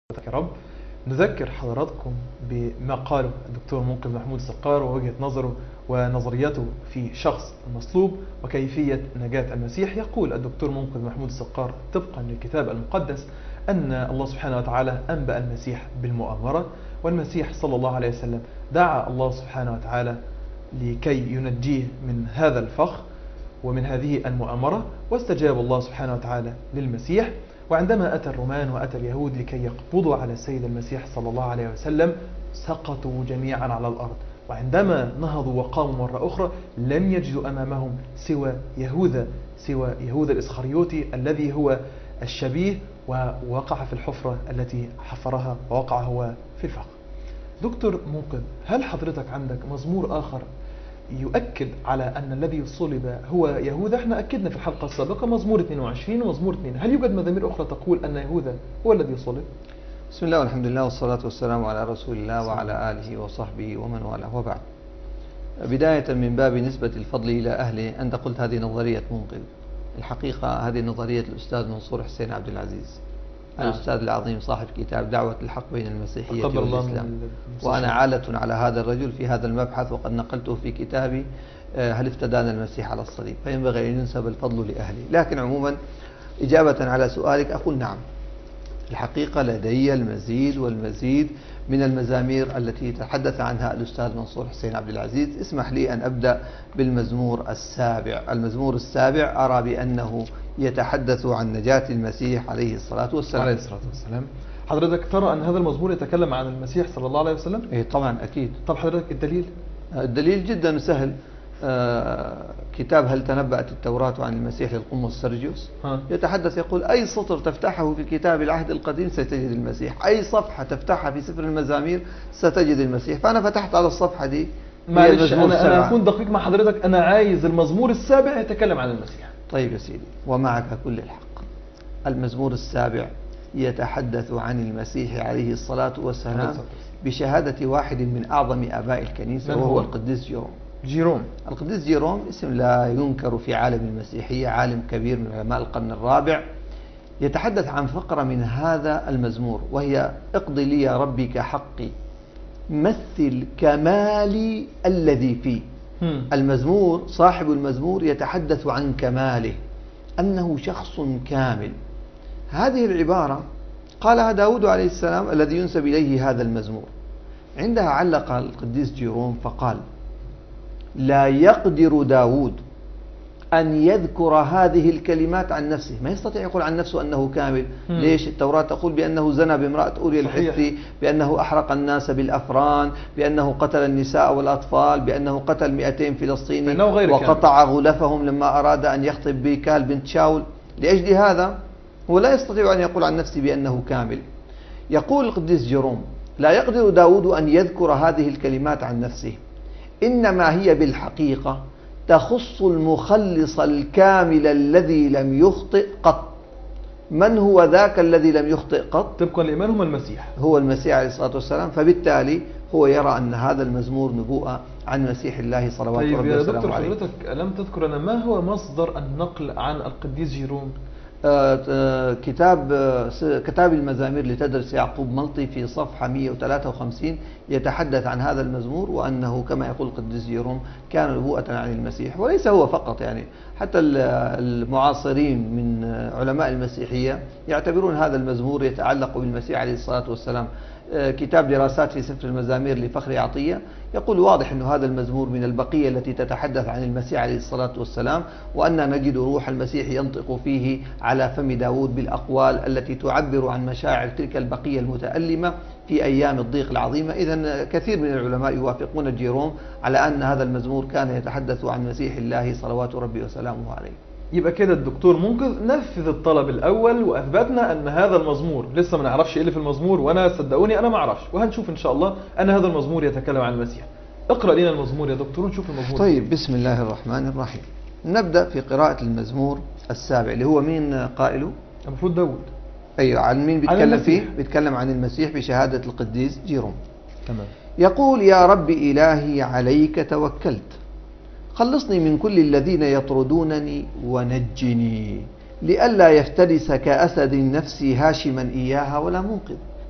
يا رب. نذكر حضراتكم بما قاله الدكتور منقذ محمود السقار ووجهة نظره ونظريته في شخص المصلوب وكيفية نجاة المسيح. يقول الدكتور منقذ محمود السقار طبقا للكتاب المقدس أن الله سبحانه وتعالى أنبأ المسيح بالمؤامرة، والمسيح صلى الله عليه وسلم دعا الله سبحانه وتعالى لكي ينجيه من هذا الفخ ومن هذه المؤامرة، واستجاب الله سبحانه وتعالى للمسيح. وعندما أتى الرومان وأتى اليهود لكي يقبضوا على السيد المسيح صلى الله عليه وسلم سقطوا جميعا على الأرض، وعندما نهضوا وقاموا مرة أخرى لم يجدوا أمامهم سوى يهوذا الإسخريوطي الذي هو الشبيه، ووقع في الحفرة التي حفرها ووقع هو في الفخ. دكتور منقذ، هل حضرتك عندك مزمور آخر يؤكد على أن الذي صلب هو يهوذا؟ احنا أكدنا في الحلقة السابقة مزمور 22 ومزمور 2، هل يوجد مزامير أخرى تقول أن يهوذا هو الذي صلب؟ بسم الله والحمد لله والصلاة والسلام على رسول الله وعلى آله وصحبه ومن والاه، وبعد. بداية من باب نسبة الفضل إلى أهله، أنت قلت هذه نظرية منقذ. الحقيقة هذه نظرية الأستاذ منصور حسين عبد العزيز، الأستاذ العظيم صاحب كتاب دعوة الحق بين المسيحية والإسلام، وأنا عالة على هذا الرجل في هذا المبحث، وقد نقلته في كتابي هل افتدانا المسيح على الصليب، فينبغي أن ينسب الفضل لأهله. لكن عموما إجابة على سؤالك أقول نعم، الحقيقة لدي المزيد والمزيد من المزامير التي تحدث عنها الأستاذ منصور حسين عبد العزيز. اسمح لي أن أبدأ بالمزمور السابع. المزمور السابع أرى بأنه يتحدث عن نجاة المسيح عليه الصلاة والسلام. حضرتك ترى أن هذا المزمور يتكلم عن المسيح صلى الله عليه وسلم؟ إيه طبعا أكيد. طب حضرتك الدليل؟ الدليل جدا سهل. كتاب هل تنبأت التوراة عن المسيح للقمص سرجيوس يتحدث، يقول أي سطر تفتحه في كتاب العهد القديم ستجد المسيح، أي صفحة تفتحها في سفر المزامير ستجد المسيح. فأنا فتحت على الصفحة دي. معلش أنا أكون دقيق مع حضرتك، أنا عايز المزمور السابع يتكلم عن المسيح. طيب يا سيدي، ومعك كل الحق. المزمور السابع يتحدث عن المسيح عليه الصلاة والسلام بشهادة واحد من أعظم آباء الكنيسة، وهو القديس جيروم. القديس جيروم اسم لا ينكر في عالم المسيحية، عالم كبير من علماء القرن الرابع. يتحدث عن فقرة من هذا المزمور وهي اقضي لي يا ربي كحقي، مثل كمالي الذي فيه. المزمور صاحب المزمور يتحدث عن كماله، أنه شخص كامل. هذه العبارة قالها داود عليه السلام الذي ينسب إليه هذا المزمور. عندها علق القديس جيروم فقال لا يقدر داود أن يذكر هذه الكلمات عن نفسه، ما يستطيع يقول عن نفسه أنه كامل. ليش؟ التوراة تقول بأنه زنى بامرأة أوريا الحثي، بأنه أحرق الناس بالأفران، بأنه قتل النساء والأطفال، بأنه قتل 200 فلسطيني وقطع غلفهم لما أراد أن يخطب بيكال بنت شاول. لأجل هذا هو لا يستطيع أن يقول عن نفسه بأنه كامل. يقول القديس جيروم لا يقدر داود أن يذكر هذه الكلمات عن نفسه، إنما هي بالحقيقة تخص المخلص الكامل الذي لم يخطئ قط. من هو ذاك الذي لم يخطئ قط؟ طبقا لإيمانهم المسيح، هو المسيح عليه الصلاة والسلام. فبالتالي هو يرى أن هذا المزمور نبوءة عن مسيح الله صلوات ربي وسلامه عليه. دكتور حضرتك لم تذكر أنا ما هو مصدر النقل عن القديس جيروم؟ كتاب المزامير لتدرس يعقوب ملطي في صفحة 153 يتحدث عن هذا المزمور، وأنه كما يقول القديس جيروم كان نبوءة عن المسيح. وليس هو فقط، يعني حتى المعاصرين من علماء المسيحية يعتبرون هذا المزمور يتعلق بالمسيح عليه الصلاة والسلام. كتاب دراسات في سفر المزامير لفخر عطية يقول واضح أن هذا المزمور من البقية التي تتحدث عن المسيح عليه الصلاة والسلام، وأن نجد روح المسيح ينطق فيه على فم داود بالأقوال التي تعبر عن مشاعر تلك البقية المتألمة في أيام الضيق العظيمة. إذن كثير من العلماء يوافقون جيروم على أن هذا المزمور كان يتحدث عن مسيح الله صلوات ربي وسلامه عليه. يبقى كده الدكتور منقذ نفذ الطلب الأول، وأثبتنا أن هذا المزمور لسه ما نعرفش إيه اللي في المزمور، وأنا صدقوني أنا ما أعرفش، وهنشوف إن شاء الله أن هذا المزمور يتكلم عن المسيح. اقرأ لنا المزمور يا دكتور ونشوف المزمور. طيب بسم الله الرحمن الرحيم. نبدأ في قراءة المزمور السابع اللي هو مين قائله؟ المفروض داود. أيوة، عن مين بيتكلم فيه؟ بيتكلم عن المسيح بشهادة القديس جيروم. تمام. يقول يا رب إلهي عليك توكلت، خلصني من كل الذين يطردونني ونجني، لئلا يفترس كأسد نفسي هاشما إياها ولا منقذ.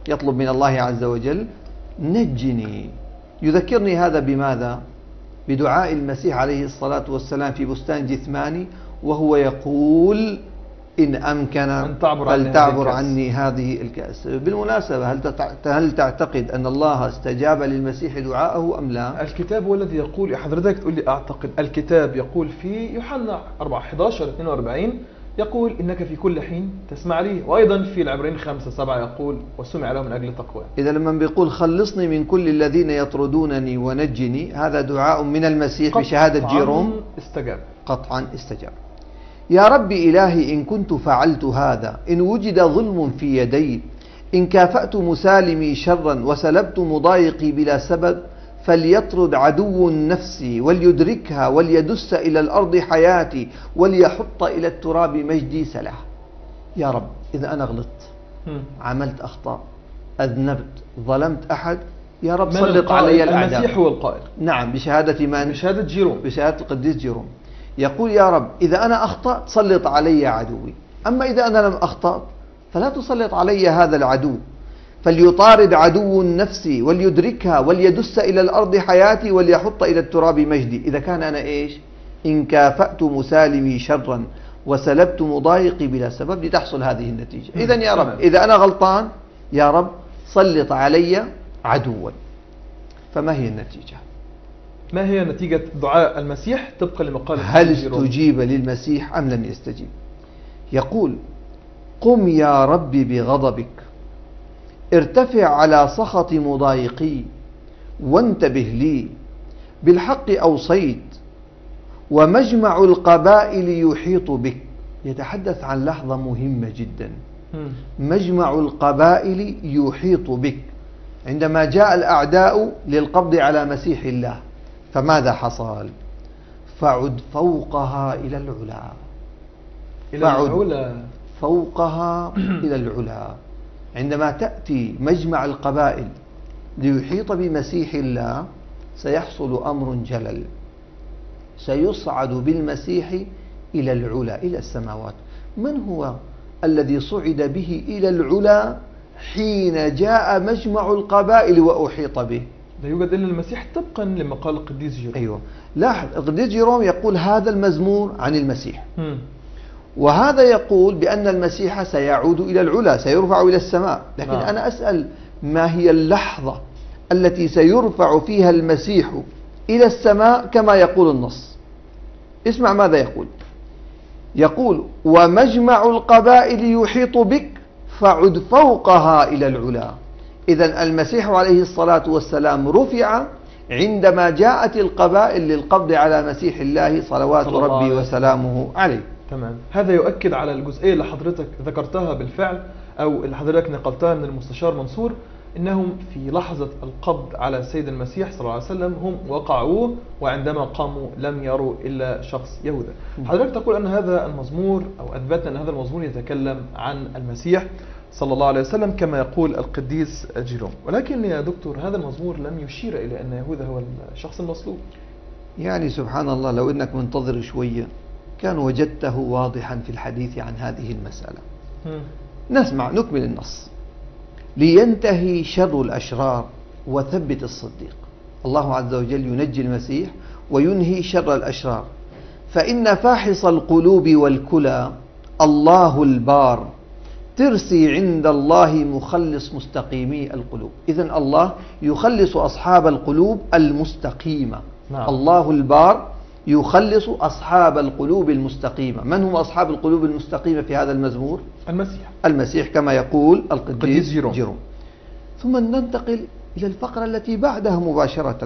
يطلب من الله عز وجل نجني. يذكرني هذا بماذا؟ بدعاء المسيح عليه الصلاة والسلام في بستان جثماني، وهو يقول إن أمكن فلتعبر عني هذه الكأس. بالمناسبة هل تعتقد أن الله استجاب للمسيح دعاءه أم لا؟ الكتاب هو الذي يقول، حضرتك تقول لي أعتقد، الكتاب يقول في يوحنا 4:11-42 يقول إنك في كل حين تسمع لي، وأيضا في العبرين 5:7 يقول وسمع له من أجل تقوى. إذا لما بيقول خلصني من كل الذين يطردونني ونجني، هذا دعاء من المسيح بشهادة جيروم استجاب، قطعا استجاب. يا رب إلهي إن كنت فعلت هذا، إن وجد ظلم في يدي، إن كافأت مسالمي شرا وسلبت مضايقي بلا سبب، فليطرد عدو نفسي وليدركها وليدس إلى الأرض حياتي وليحط إلى التراب مجدي سلح. يا رب إذا أنا غلطت، عملت أخطاء، أذنبت، ظلمت أحد، يا رب سلط علي الأعداء. المسيح هو القائل. نعم، بشهادة من؟ بشهادة جيروم، بشهادة القديس جيروم. يقول يا رب إذا أنا أخطأت سلط علي عدوي، أما إذا أنا لم أخطأ فلا تسلط علي هذا العدو. فليطارد عدو نفسي وليدركها وليدس إلى الأرض حياتي وليحط إلى التراب مجدي. إذا كان أنا إيش؟ إن كافأت مسالمي شرا وسلبت مضايقي بلا سبب لتحصل هذه النتيجة. إذن يا رب إذا أنا غلطان، يا رب سلط علي عدوا. فما هي النتيجة؟ ما هي نتيجة دعاء المسيح طبقا لمقال هل استجيب للمسيح أم لم يستجيب؟ يقول قم يا رب بغضبك، ارتفع على سخط مضايقي، وانتبه لي، بالحق أوصيت، ومجمع القبائل يحيط بك. يتحدث عن لحظة مهمة جدا. مجمع القبائل يحيط بك. عندما جاء الأعداء للقبض على مسيح الله، فماذا حصل؟ فعد فوقها إلى العلا. فعد فوقها إلى العلا. عندما تأتي مجمع القبائل ليحيط بمسيح الله، سيحصل أمر جلل، سيصعد بالمسيح إلى العلا، إلى السماوات. من هو الذي صعد به إلى العلا حين جاء مجمع القبائل وأحيط به؟ لا يوجد إلا المسيح طبقا لما قال القديس جيروم. أيوة، لاحظ القديس جيروم يقول هذا المزمور عن المسيح، وهذا يقول بأن المسيح سيعود إلى العلا، سيرفع إلى السماء. لكن أنا أسأل ما هي اللحظة التي سيرفع فيها المسيح إلى السماء كما يقول النص؟ اسمع ماذا يقول. يقول ومجمع القبائل يحيط بك فعد فوقها إلى العلا. إذن المسيح عليه الصلاة والسلام رفع عندما جاءت القبائل للقبض على مسيح الله صلوات ربي وسلامه عليه. تمام. هذا يؤكد على الجزئية اللي حضرتك ذكرتها بالفعل، أو اللي حضرتك نقلتها من المستشار منصور، إنهم في لحظة القبض على السيد المسيح صلى الله عليه وسلم هم وقعوه، وعندما قاموا لم يروا إلا شخص يهوذا. حضرتك تقول أن هذا المزمور، أو أثبتنا أن هذا المزمور يتكلم عن المسيح صلى الله عليه وسلم كما يقول القديس جيروم. ولكن يا دكتور هذا المزمور لم يشير إلى أن يهوذا هو الشخص المصلوب. يعني سبحان الله، لو أنك منتظر شوية كان وجدته واضحا في الحديث عن هذه المسألة. نسمع نكمل النص. لينتهي شر الأشرار وثبت الصديق. الله عز وجل ينجي المسيح وينهي شر الأشرار. فإن فاحص القلوب والكلى الله البار، ترسي عند الله مخلص مستقيمي القلوب. إذن الله يخلص أصحاب القلوب المستقيمة. الله البار يخلص أصحاب القلوب المستقيمة. من هم أصحاب القلوب المستقيمة في هذا المزمور؟ المسيح كما يقول القديس جيروم. ثم ننتقل إلى الفقرة التي بعدها مباشرة.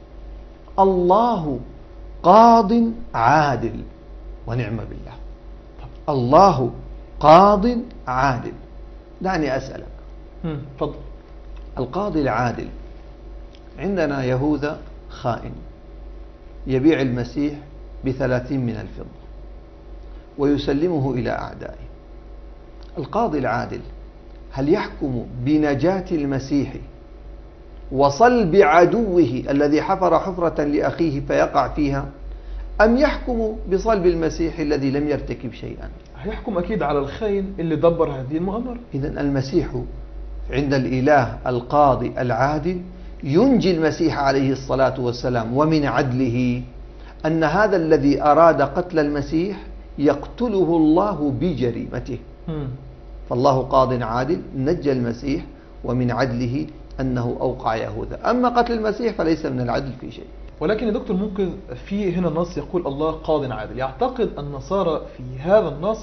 الله قاض عادل، ونعم بالله. الله قاض عادل. دعني أسألك، تفضل. القاضي العادل، عندنا يهوذا خائن يبيع المسيح ب30 من الفضة ويسلمه إلى أعدائه. القاضي العادل هل يحكم بنجاة المسيح وصلب عدوه الذي حفر حفرة لأخيه فيقع فيها، أم يحكم بصلب المسيح الذي لم يرتكب شيئا؟ هيحكم أكيد على الخاين اللي دبر هذه المؤامرة. إذن المسيح عند الإله القاضي العادل ينجي المسيح عليه الصلاة والسلام. ومن عدله أن هذا الذي أراد قتل المسيح يقتله الله بجريمته. فالله قاض عادل نجى المسيح، ومن عدله أنه أوقع يهوذا. أما قتل المسيح فليس من العدل في شيء. ولكن يا دكتور ممكن في هنا النص يقول الله قاض عادل، يعتقد النصارى في هذا النص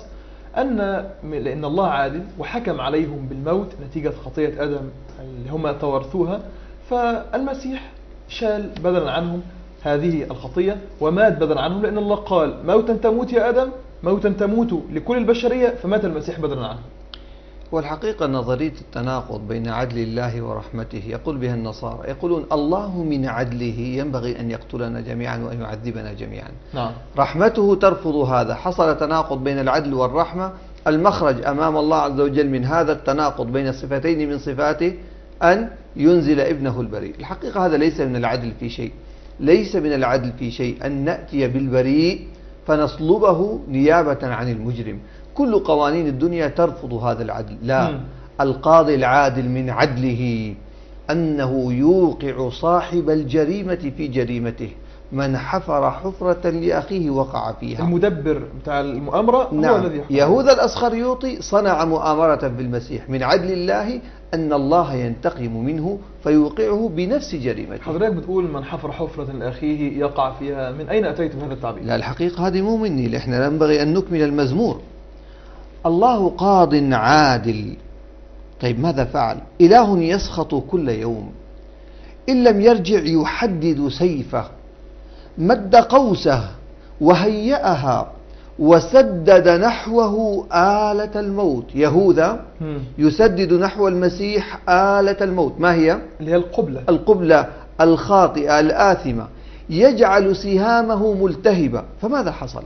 لأن الله عادل وحكم عليهم بالموت نتيجة خطية آدم اللي هم تورثوها، فالمسيح شال بدلا عنهم هذه الخطية ومات بدلا عنهم، لأن الله قال موتا تموت يا آدم، موتا تموت لكل البشرية، فمات المسيح بدلا عنهم. والحقيقة نظرية التناقض بين عدل الله ورحمته يقول بها النصارى، يقولون الله من عدله ينبغي أن يقتلنا جميعا وأن يعذبنا جميعا. نعم. رحمته ترفض هذا. حصل تناقض بين العدل والرحمة. المخرج أمام الله عز وجل من هذا التناقض بين صفتين من صفاته أن ينزل ابنه البريء. الحقيقة هذا ليس من العدل في شيء، ليس من العدل في شيء أن نأتي بالبريء فنصلبه نيابة عن المجرم. كل قوانين الدنيا ترفض هذا العدل. لا، القاضي العادل من عدله أنه يوقع صاحب الجريمة في جريمته. من حفر حفرة لأخيه وقع فيها. المدبر بتاع المؤامرة نعم. هو الذي يحفر. يهوذا الأسخريوطي صنع مؤامرة بالمسيح. من عدل الله أن الله ينتقم منه فيوقعه بنفس جريمته. حضرتك بتقول من حفر حفرة لأخيه يقع فيها، من أين أتيت بهذا التعبير؟ لا، الحقيقة هذه مو مني، احنا ينبغي أن نكمل المزمور. الله قاض عادل. طيب ماذا فعل؟ إله يسخط كل يوم، إن لم يرجع يحدد سيفه، مد قوسه وهيأها وسدد نحوه آلة الموت. يهوذا يسدد نحو المسيح آلة الموت. ما هي؟ اللي هي القبلة. القبلة الخاطئة الآثمة. يجعل سهامه ملتهبة. فماذا حصل؟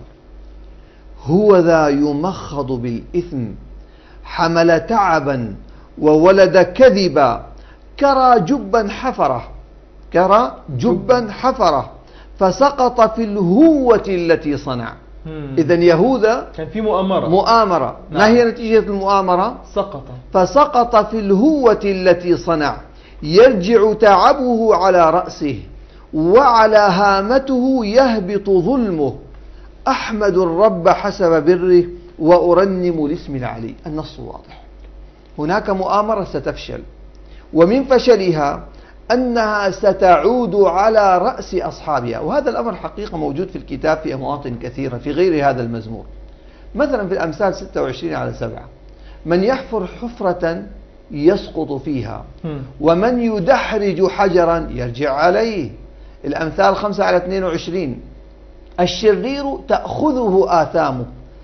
هو ذا يمخض بالإثم، حمل تعبا وولد كذبا، كرى جبا حفره، كرى جبا حفره، فسقط في الهوة التي صنع. إذن يهوذا كان في مؤامرة. مؤامرة. نعم. ما هي نتيجة المؤامرة؟ سقط. فسقط في الهوة التي صنع. يرجع تعبه على رأسه وعلى هامته يهبط ظلمه. أحمد الرب حسب بره وأرنم الاسم العلي. النص واضح. هناك مؤامرة ستفشل، ومن فشلها أنها ستعود على رأس أصحابها. وهذا الأمر حقيقة موجود في الكتاب في مواطن كثيرة في غير هذا المزمور. مثلا في الأمثال 26:7 من يحفر حفرة يسقط فيها، ومن يدحرج حجرا يرجع عليه. الأمثال 5:22 الشرير تأخذه آثامه،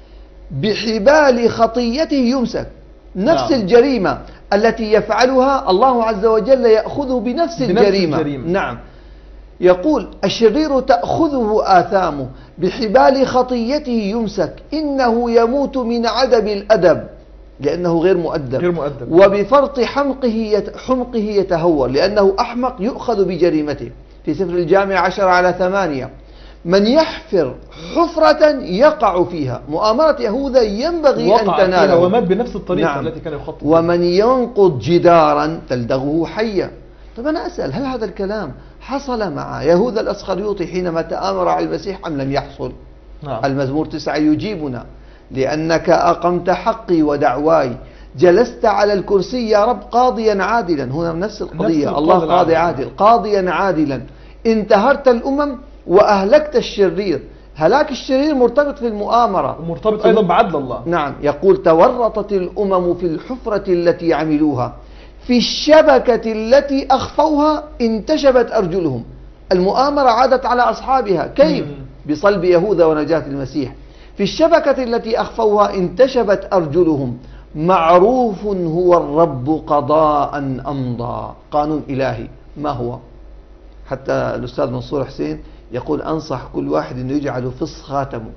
بحبال خطيته يمسك. نفس الجريمة التي يفعلها الله عز وجل يأخذه بنفس الجريمة. نعم. يقول الشرير تأخذه آثامه، بحبال خطيته يمسك، إنه يموت من عدم الأدب لأنه غير مؤدب. وبفرط حمقه يتهور لأنه أحمق يؤخذ بجريمته. في سفر الجامع 10:8 من يحفر حفرة يقع فيها. مؤامرة يهوذا ينبغي أن تناله، ومات بنفس الطريقة. نعم. التي كان يخطط. ومن ينقض جدارا تلدغه حية. طب أنا أسأل، هل هذا الكلام حصل مع يهوذا الأسخريوطي حينما تآمر على المسيح أم لم يحصل؟ نعم. المزمور 9 يجيبنا: لأنك أقمت حقي ودعواي، جلست على الكرسي يا رب قاضيا عادلا. هنا نفس القضية. الله قاضي عادل، قاضيا عادلا. انتهرت الأمم وأهلكت الشرير. هلاك الشرير مرتبط في المؤامرة، ومرتبط أيضا بعدل الله. نعم. يقول تورطت الأمم في الحفرة التي عملوها، في الشبكة التي أخفوها انتشبت أرجلهم. المؤامرة عادت على أصحابها. كيف؟ بصلب يهوذا ونجاة المسيح. في الشبكة التي أخفوها انتشبت أرجلهم. معروف هو الرب قضاء أمضى. قانون إلهي. ما هو؟ حتى الأستاذ منصور حسين يقول أنصح كل واحد أنه يجعل فص خاتمه.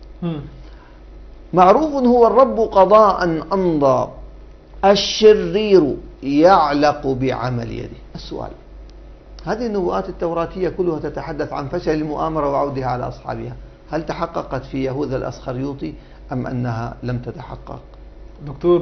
معروف هو الرب قضاء أمضى، الشرير يعلق بعمل يده. السؤال: هذه النبوءات التوراتية كلها تتحدث عن فشل المؤامرة وعودها على أصحابها. هل تحققت في يهوذا الأسخريوطي أم أنها لم تتحقق؟ دكتور